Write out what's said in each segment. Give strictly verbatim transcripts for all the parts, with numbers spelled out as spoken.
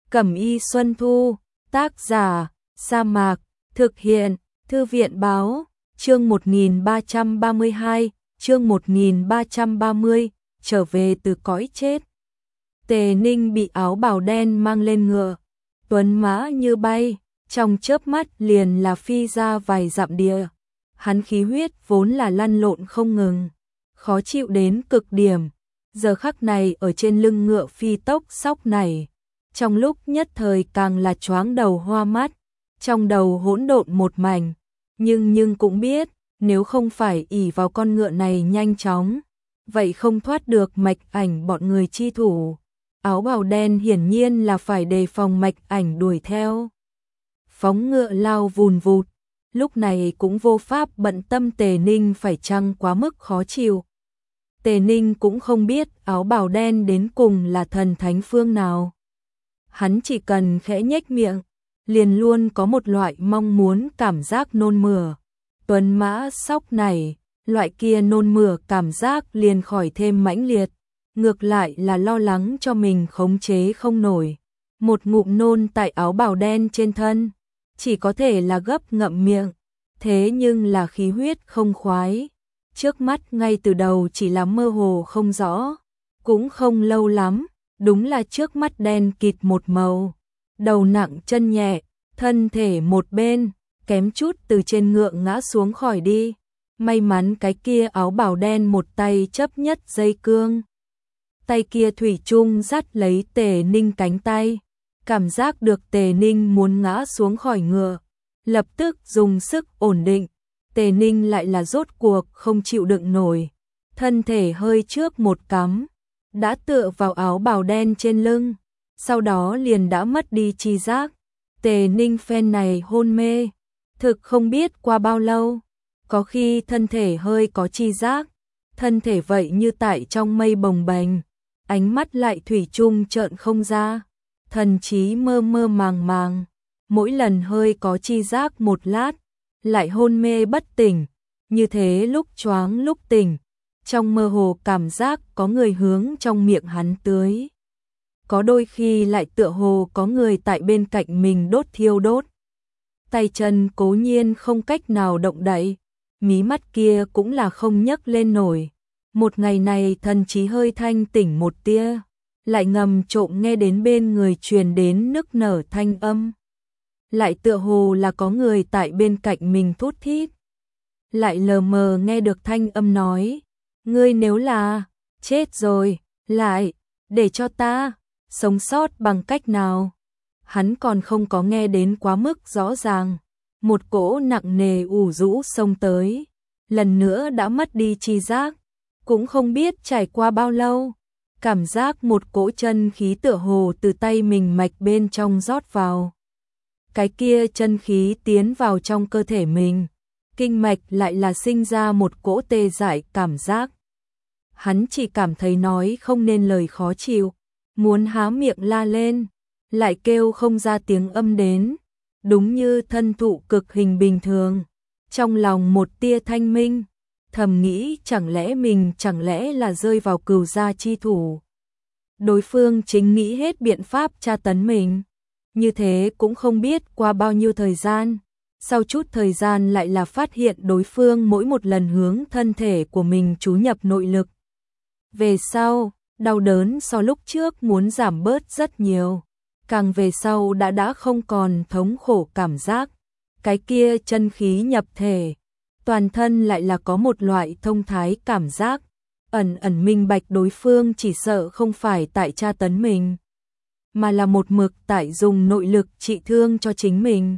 Cẩm y Xuân Thu, tác giả, Sa Mạc, thực hiện, Thư viện báo, chương một nghìn ba trăm ba mươi hai, chương một nghìn ba trăm ba mươi, trở về từ cõi chết. Tề Ninh bị áo bào đen mang lên ngựa, tuấn mã như bay, trong chớp mắt liền là phi ra vài dặm địa. Hắn khí huyết vốn là lăn lộn không ngừng, khó chịu đến cực điểm, giờ khắc này ở trên lưng ngựa phi tốc sóc này, trong lúc nhất thời càng là choáng đầu hoa mắt, trong đầu hỗn độn một mảnh, nhưng nhưng cũng biết, nếu không phải ỷ vào con ngựa này nhanh chóng, vậy không thoát được mạch ảnh bọn người chi thủ. Áo bào đen hiển nhiên là phải đề phòng mạch ảnh đuổi theo. Phóng ngựa lao vùn vụt, lúc này cũng vô pháp bận tâm Tề Ninh phải chăng quá mức khó chịu. Tề Ninh cũng không biết áo bào đen đến cùng là thần thánh phương nào. Hắn chỉ cần khẽ nhếch miệng, liền luôn có một loại mong muốn cảm giác nôn mửa. Tuấn mã sóc này, loại kia nôn mửa cảm giác liền khỏi thêm mãnh liệt, ngược lại là lo lắng cho mình khống chế không nổi. Một ngụm nôn tại áo bào đen trên thân, chỉ có thể là gấp ngậm miệng, thế nhưng là khí huyết không khoái. Trước mắt ngay từ đầu chỉ là mơ hồ không rõ, cũng không lâu lắm, đúng là trước mắt đen kịt một màu, đầu nặng chân nhẹ, thân thể một bên, kém chút từ trên ngựa ngã xuống khỏi đi. May mắn cái kia áo bào đen một tay chấp nhất dây cương, tay kia thủy chung dắt lấy Tề Ninh cánh tay, cảm giác được Tề Ninh muốn ngã xuống khỏi ngựa, lập tức dùng sức ổn định. Tề Ninh lại là rốt cuộc không chịu đựng nổi, thân thể hơi trước một cắm, đã tựa vào áo bào đen trên lưng, sau đó liền đã mất đi tri giác. Tề Ninh phen này hôn mê, thực không biết qua bao lâu, có khi thân thể hơi có tri giác, thân thể vậy như tại trong mây bồng bềnh, ánh mắt lại thủy chung trợn không ra, thần trí mơ mơ màng màng, mỗi lần hơi có tri giác một lát, lại hôn mê bất tỉnh, như thế lúc choáng lúc tỉnh, trong mơ hồ cảm giác có người hướng trong miệng hắn tưới. Có đôi khi lại tựa hồ có người tại bên cạnh mình đốt thiêu đốt. Tay chân cố nhiên không cách nào động đậy, mí mắt kia cũng là không nhấc lên nổi. Một ngày này thần trí hơi thanh tỉnh một tia, lại ngầm trộm nghe đến bên người truyền đến nức nở thanh âm. Lại tựa hồ là có người tại bên cạnh mình thút thít. Lại lờ mờ nghe được thanh âm nói, ngươi nếu là chết rồi, lại để cho ta sống sót bằng cách nào. Hắn còn không có nghe đến quá mức rõ ràng, một cỗ nặng nề ủ rũ xông tới, lần nữa đã mất đi tri giác, cũng không biết trải qua bao lâu, cảm giác một cỗ chân khí tựa hồ từ tay mình mạch bên trong rót vào. Cái kia chân khí tiến vào trong cơ thể mình, kinh mạch lại là sinh ra một cỗ tê dại cảm giác. Hắn chỉ cảm thấy nói không nên lời khó chịu, muốn há miệng la lên, lại kêu không ra tiếng âm đến, đúng như thân thụ cực hình bình thường. Trong lòng một tia thanh minh, thầm nghĩ chẳng lẽ mình chẳng lẽ là rơi vào cừu gia chi thủ. Đối phương chính nghĩ hết biện pháp tra tấn mình. Như thế cũng không biết qua bao nhiêu thời gian, sau chút thời gian lại là phát hiện đối phương mỗi một lần hướng thân thể của mình chú nhập nội lực. Về sau, đau đớn so lúc trước muốn giảm bớt rất nhiều, càng về sau đã đã không còn thống khổ cảm giác. Cái kia chân khí nhập thể, toàn thân lại là có một loại thông thái cảm giác, ẩn ẩn minh bạch đối phương chỉ sợ không phải tại tra tấn mình, mà là một mực tại dùng nội lực trị thương cho chính mình.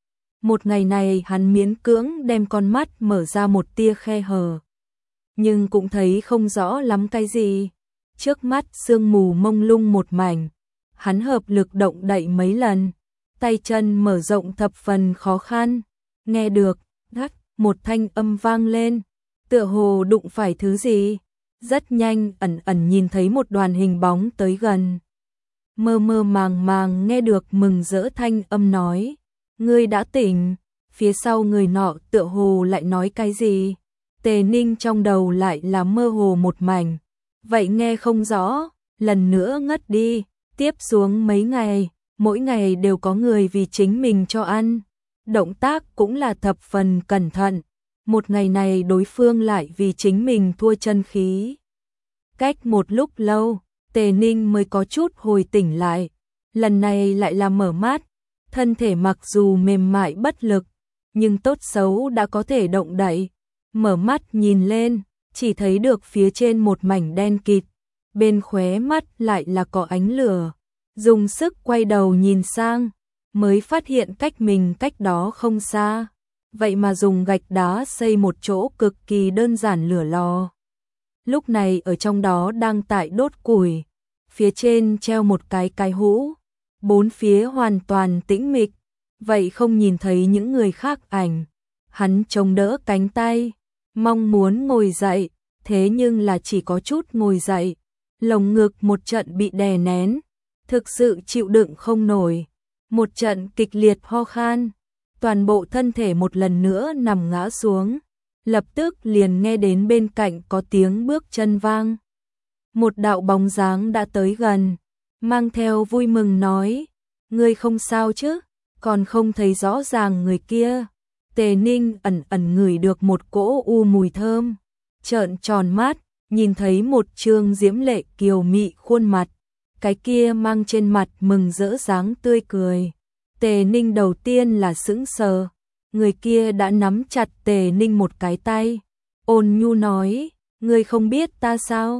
Một ngày này hắn miễn cưỡng đem con mắt mở ra một tia khe hở, nhưng cũng thấy không rõ lắm cái gì. Trước mắt sương mù mông lung một mảnh, hắn hợp lực động đậy mấy lần, tay chân mở rộng thập phần khó khăn, nghe được, đắt, một thanh âm vang lên, tựa hồ đụng phải thứ gì, rất nhanh ẩn ẩn nhìn thấy một đoàn hình bóng tới gần. Mơ mơ màng màng nghe được mừng rỡ thanh âm nói, ngươi đã tỉnh. Phía sau người nọ tựa hồ lại nói cái gì, Tề Ninh trong đầu lại là mơ hồ một mảnh, vậy nghe không rõ, lần nữa ngất đi, tiếp xuống mấy ngày, mỗi ngày đều có người vì chính mình cho ăn. Động tác cũng là thập phần cẩn thận. Một ngày này đối phương lại vì chính mình thua chân khí. Cách một lúc lâu, Tề Ninh mới có chút hồi tỉnh lại. Lần này lại là mở mắt. Thân thể mặc dù mềm mại bất lực, nhưng tốt xấu đã có thể động đậy. Mở mắt nhìn lên, chỉ thấy được phía trên một mảnh đen kịt. Bên khóe mắt lại là có ánh lửa. Dùng sức quay đầu nhìn sang, mới phát hiện cách mình cách đó không xa. Vậy mà dùng gạch đá xây một chỗ cực kỳ đơn giản lửa lò. Lúc này ở trong đó đang tại đốt củi. Phía trên treo một cái cái hũ. Bốn phía hoàn toàn tĩnh mịch. Vậy không nhìn thấy những người khác ảnh. Hắn chống đỡ cánh tay, mong muốn ngồi dậy, thế nhưng là chỉ có chút ngồi dậy. Lồng ngực một trận bị đè nén, thực sự chịu đựng không nổi. Một trận kịch liệt ho khan, toàn bộ thân thể một lần nữa nằm ngã xuống. Lập tức liền nghe đến bên cạnh có tiếng bước chân vang. Một đạo bóng dáng đã tới gần, mang theo vui mừng nói, ngươi không sao chứ, còn không thấy rõ ràng người kia. Tề Ninh ẩn ẩn ngửi được một cỗ u mùi thơm, trợn tròn mắt, nhìn thấy một trương diễm lệ kiều mị khuôn mặt, cái kia mang trên mặt mừng rỡ dáng tươi cười. Tề Ninh đầu tiên là sững sờ, người kia đã nắm chặt Tề Ninh một cái tay, ôn nhu nói, ngươi không biết ta sao?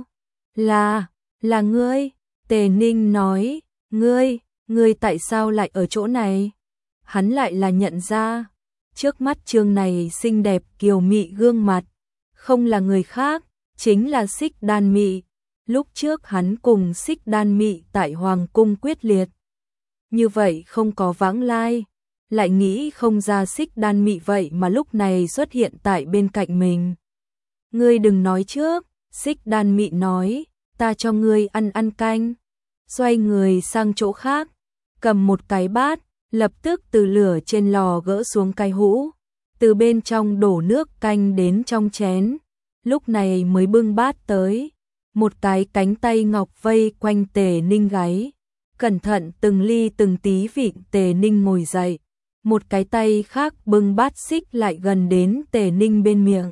Là, là ngươi. Tề Ninh nói, ngươi, ngươi tại sao lại ở chỗ này? Hắn lại là nhận ra, trước mắt trương này xinh đẹp kiều mị gương mặt, không là người khác, chính là Xích Đan Mị. Lúc trước hắn cùng Xích Đan Mị tại Hoàng cung quyết liệt. Như vậy không có vãng lai, lại nghĩ không ra Xích Đan Mị vậy mà lúc này xuất hiện tại bên cạnh mình. Ngươi đừng nói trước, Xích Đan Mị nói, ta cho ngươi ăn ăn canh. Xoay người sang chỗ khác, cầm một cái bát, lập tức từ lửa trên lò gỡ xuống cái hũ, từ bên trong đổ nước canh đến trong chén. Lúc này mới bưng bát tới, một cái cánh tay ngọc vây quanh Tề Ninh gáy, cẩn thận từng ly từng tí vịn Tề Ninh ngồi dậy, một cái tay khác bưng bát xích lại gần đến Tề Ninh bên miệng.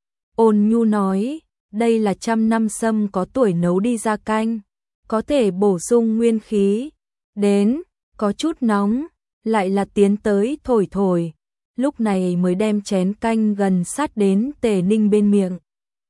Ôn nhu nói, đây là trăm năm sâm có tuổi nấu đi ra canh, có thể bổ sung nguyên khí, đến, có chút nóng, lại là tiến tới thổi thổi, lúc này mới đem chén canh gần sát đến Tề Ninh bên miệng.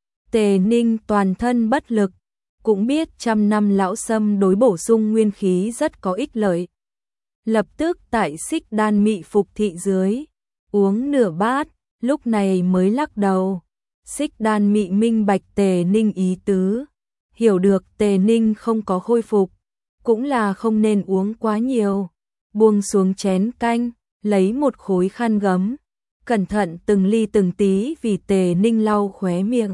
Tề Ninh toàn thân bất lực, cũng biết trăm năm lão sâm đối bổ sung nguyên khí rất có ích lợi. Lập tức tại Xích Đan Mị phục thị dưới, uống nửa bát, lúc này mới lắc đầu. Xích Đan Mị minh bạch Tề Ninh ý tứ, hiểu được Tề Ninh không có khôi phục, cũng là không nên uống quá nhiều. Buông xuống chén canh, lấy một khối khăn gấm, cẩn thận từng ly từng tí vì Tề Ninh lau khóe miệng.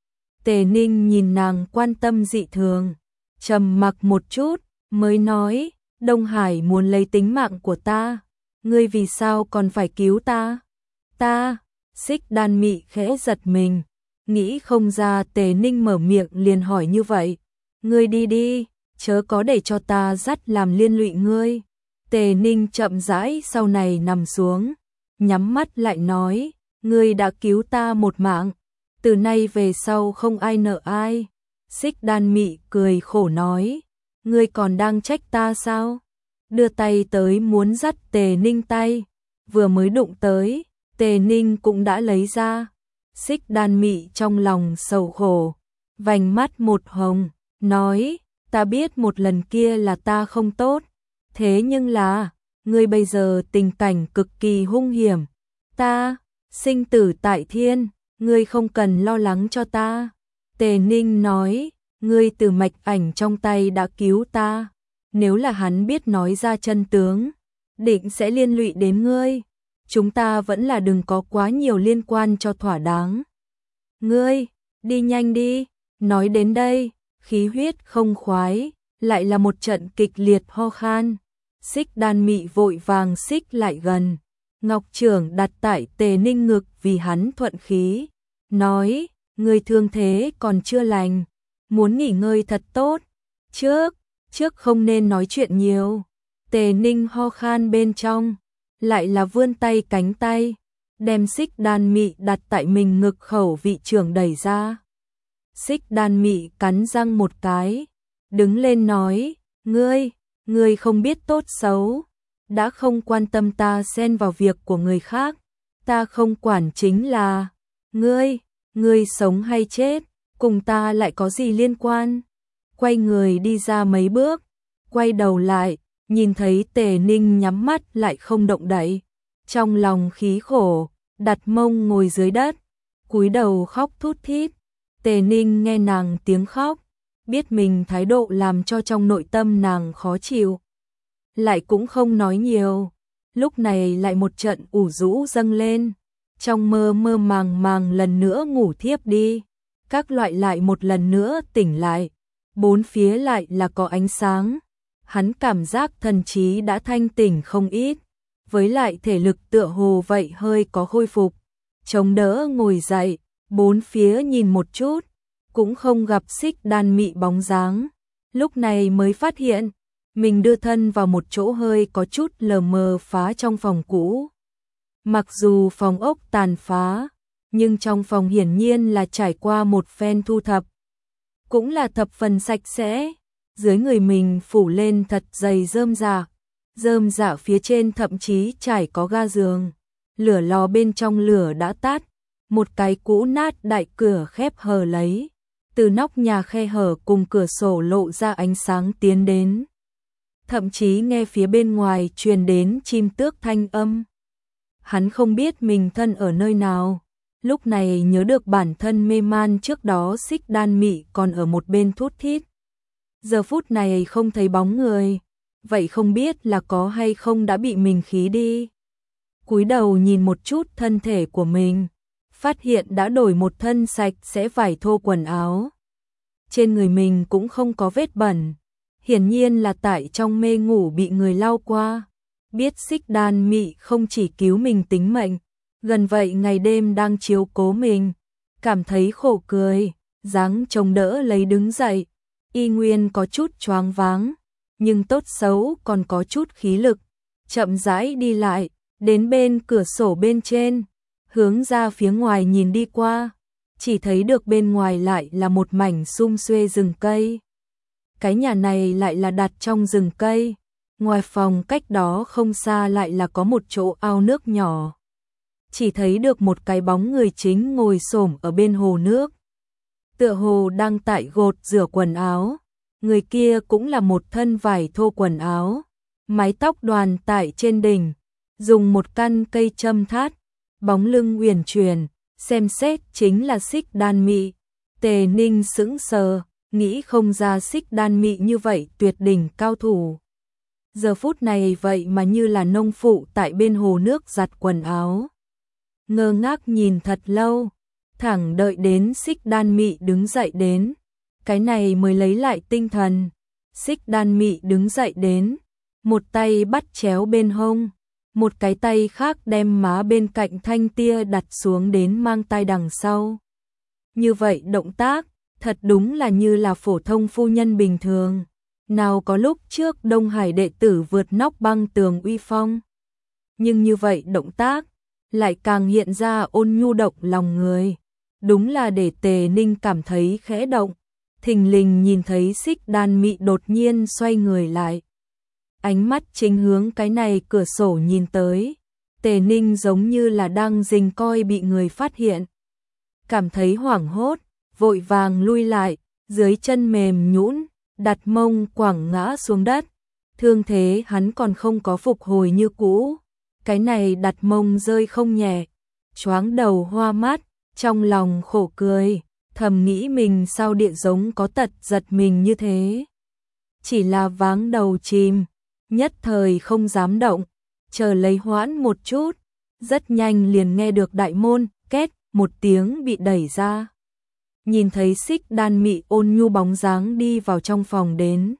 Tề Ninh nhìn nàng quan tâm dị thường, trầm mặc một chút, mới nói, Đông Hải muốn lấy tính mạng của ta, ngươi vì sao còn phải cứu ta? Ta, Xích Đan Mị khẽ giật mình, nghĩ không ra Tề Ninh mở miệng liền hỏi như vậy. Ngươi đi đi, chớ có để cho ta dắt làm liên lụy ngươi. Tề Ninh chậm rãi sau này nằm xuống, nhắm mắt lại nói, ngươi đã cứu ta một mạng, từ nay về sau không ai nợ ai. Xích Đan Mị cười khổ nói, ngươi còn đang trách ta sao? Đưa tay tới muốn dắt Tề Ninh tay, vừa mới đụng tới, Tề Ninh cũng đã lấy ra. Xích Đan Mị trong lòng sầu khổ, vành mắt một hồng, nói, ta biết một lần kia là ta không tốt, thế nhưng là, ngươi bây giờ tình cảnh cực kỳ hung hiểm, ta, sinh tử tại thiên, ngươi không cần lo lắng cho ta. Tề Ninh nói, ngươi từ mạch ảnh trong tay đã cứu ta, nếu là hắn biết nói ra chân tướng, định sẽ liên lụy đến ngươi, chúng ta vẫn là đừng có quá nhiều liên quan cho thỏa đáng. Ngươi, đi nhanh đi. Nói đến đây, khí huyết không khoái, lại là một trận kịch liệt ho khan. Xích Đan Mị vội vàng xích lại gần, ngọc trưởng đặt tại Tề Ninh ngực vì hắn thuận khí, nói, người thương thế còn chưa lành, muốn nghỉ ngơi thật tốt, trước, trước không nên nói chuyện nhiều. Tề Ninh ho khan bên trong, lại là vươn tay cánh tay, đem Xích Đan Mị đặt tại mình ngực khẩu vị trưởng đẩy ra. Xích Đan Mị cắn răng một cái, đứng lên nói, ngươi, ngươi không biết tốt xấu, đã không quan tâm ta xen vào việc của người khác, ta không quản chính là, ngươi, ngươi sống hay chết, cùng ta lại có gì liên quan. Quay người đi ra mấy bước, quay đầu lại, nhìn thấy Tề Ninh nhắm mắt lại không động đậy, trong lòng khí khổ, đặt mông ngồi dưới đất, cúi đầu khóc thút thít. Tề Ninh nghe nàng tiếng khóc, biết mình thái độ làm cho trong nội tâm nàng khó chịu, lại cũng không nói nhiều. Lúc này lại một trận ủ rũ dâng lên, trong mơ mơ màng màng lần nữa ngủ thiếp đi, các loại lại một lần nữa tỉnh lại, bốn phía lại là có ánh sáng, hắn cảm giác thần trí đã thanh tỉnh không ít, với lại thể lực tựa hồ vậy hơi có khôi phục, chống đỡ ngồi dậy, bốn phía nhìn một chút, cũng không gặp Xích Đan Mị bóng dáng, lúc này mới phát hiện, mình đưa thân vào một chỗ hơi có chút lờ mờ phá trong phòng cũ. Mặc dù phòng ốc tàn phá, nhưng trong phòng hiển nhiên là trải qua một phen thu thập, cũng là thập phần sạch sẽ, dưới người mình phủ lên thật dày rơm rạ, rơm rạ phía trên thậm chí trải có ga giường, lửa lò bên trong lửa đã tắt, một cái cũ nát đại cửa khép hờ lấy, từ nóc nhà khe hở cùng cửa sổ lộ ra ánh sáng tiến đến, thậm chí nghe phía bên ngoài truyền đến chim tước thanh âm. Hắn không biết mình thân ở nơi nào, lúc này nhớ được bản thân mê man trước đó Xích Đan Mị còn ở một bên thút thít. Giờ phút này không thấy bóng người, vậy không biết là có hay không đã bị mình khí đi. Cúi đầu nhìn một chút thân thể của mình, phát hiện đã đổi một thân sạch sẽ vải thô quần áo. Trên người mình cũng không có vết bẩn, hiển nhiên là tại trong mê ngủ bị người lau qua. Biết Xích Đan Mị không chỉ cứu mình tính mệnh, gần vậy ngày đêm đang chiếu cố mình, cảm thấy khổ cười, dáng chống đỡ lấy đứng dậy, y nguyên có chút choáng váng, nhưng tốt xấu còn có chút khí lực, chậm rãi đi lại, đến bên cửa sổ bên trên, hướng ra phía ngoài nhìn đi qua, chỉ thấy được bên ngoài lại là một mảnh sum xuê rừng cây. Cái nhà này lại là đặt trong rừng cây. Ngoài phòng cách đó không xa lại là có một chỗ ao nước nhỏ. Chỉ thấy được một cái bóng người chính ngồi xổm ở bên hồ nước. Tựa hồ đang tại gột rửa quần áo. Người kia cũng là một thân vải thô quần áo. Mái tóc đoàn tại trên đỉnh. Dùng một căn cây châm thát. Bóng lưng uyển chuyển. Xem xét chính là Xích Đan Mị. Tề Ninh sững sờ. Nghĩ không ra Xích Đan Mị như vậy tuyệt đỉnh cao thủ. Giờ phút này vậy mà như là nông phụ tại bên hồ nước giặt quần áo. Ngơ ngác nhìn thật lâu, thẳng đợi đến Xích Đan Mị đứng dậy đến. Cái này mới lấy lại tinh thần. Xích Đan Mị đứng dậy đến, một tay bắt chéo bên hông, một cái tay khác đem má bên cạnh thanh tia đặt xuống đến mang tay đằng sau. Như vậy động tác, thật đúng là như là phổ thông phu nhân bình thường. Nào có lúc trước Đông Hải đệ tử vượt nóc băng tường uy phong. Nhưng như vậy động tác, lại càng hiện ra ôn nhu động lòng người. Đúng là để Tề Ninh cảm thấy khẽ động. Thình lình nhìn thấy Xích Đan Mị đột nhiên xoay người lại. Ánh mắt chính hướng cái này cửa sổ nhìn tới. Tề Ninh giống như là đang rình coi bị người phát hiện. Cảm thấy hoảng hốt, vội vàng lui lại, dưới chân mềm nhũn, đặt mông quẳng ngã xuống đất. Thương thế hắn còn không có phục hồi như cũ. Cái này đặt mông rơi không nhẹ. Choáng đầu hoa mắt, trong lòng khổ cười, thầm nghĩ mình sao địa giống có tật giật mình như thế. Chỉ là váng đầu chìm, nhất thời không dám động, chờ lấy hoãn một chút, rất nhanh liền nghe được đại môn, két, một tiếng bị đẩy ra. Nhìn thấy Xích Đan Mị ôn nhu bóng dáng đi vào trong phòng đến.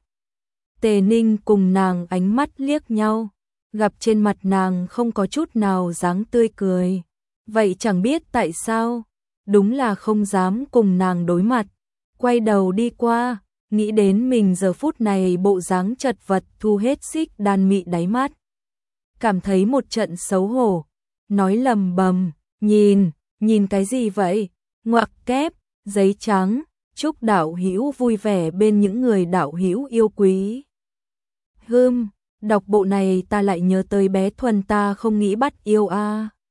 Tề Ninh cùng nàng ánh mắt liếc nhau, gặp trên mặt nàng không có chút nào dáng tươi cười. Vậy chẳng biết tại sao, đúng là không dám cùng nàng đối mặt. Quay đầu đi qua, nghĩ đến mình giờ phút này bộ dáng chật vật thu hết xích đan mị đáy mắt. Cảm thấy một trận xấu hổ, nói lầm bầm, nhìn, nhìn cái gì vậy, ngoặc kép, giấy trắng, chúc đạo hữu vui vẻ bên những người đạo hữu yêu quý. Hưm, đọc bộ này ta lại nhớ tới bé Thuần ta không nghĩ bắt yêu a. À.